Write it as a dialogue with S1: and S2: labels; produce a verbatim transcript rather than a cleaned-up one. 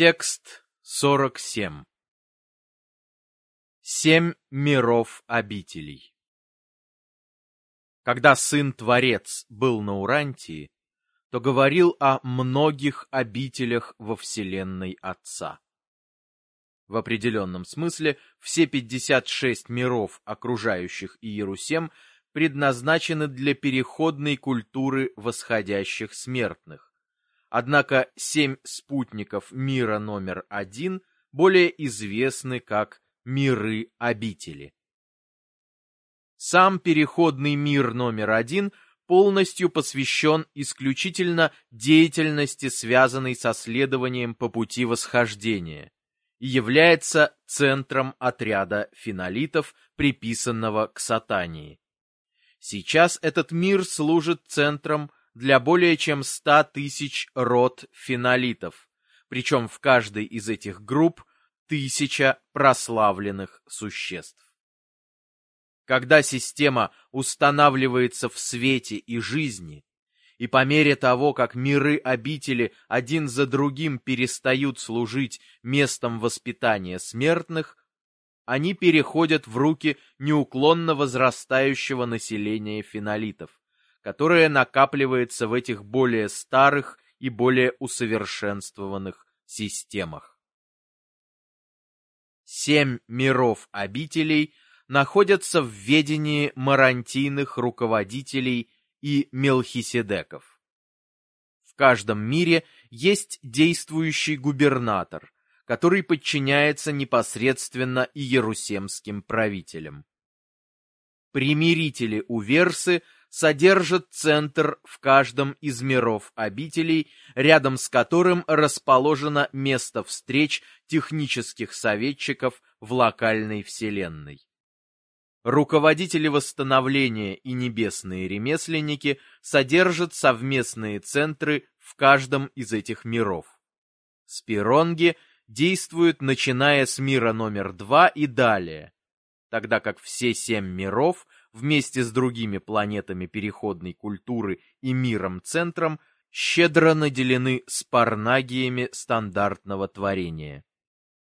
S1: Текст сорок семь. Семь миров обителей. Когда Сын-Творец был на Урантии, то говорил о многих обителях во вселенной Отца. В определенном смысле все пятьдесят шесть миров, окружающих Иерусалим, предназначены для переходной культуры восходящих смертных. Однако семь спутников мира номер один более известны как миры обители. Сам переходный мир номер один полностью посвящен исключительно деятельности, связанной со следованием по пути восхождения, и является центром отряда фенолитов, приписанного к Сатании. Сейчас этот мир служит центром для более чем ста тысяч род фенолитов, причем в каждой из этих групп тысяча прославленных существ. Когда система устанавливается в свете и жизни, и по мере того, как миры обители один за другим перестают служить местом воспитания смертных, они переходят в руки неуклонно возрастающего населения фенолитов, которое накапливается в этих более старых и более усовершенствованных системах. Семь миров обителей находятся в ведении марантийных руководителей и мелхиседеков. В каждом мире есть действующий губернатор, который подчиняется непосредственно иерусалимским правителям. Примирители уверсы содержат центр в каждом из миров обителей, рядом с которым расположено место встреч технических советчиков в локальной вселенной. Руководители восстановления и небесные ремесленники содержат совместные центры в каждом из этих миров. Спиронги действуют начиная с мира номер два и далее, тогда как все семь миров вместе с другими планетами переходной культуры и миром-центром щедро наделены спарнагиями стандартного творения.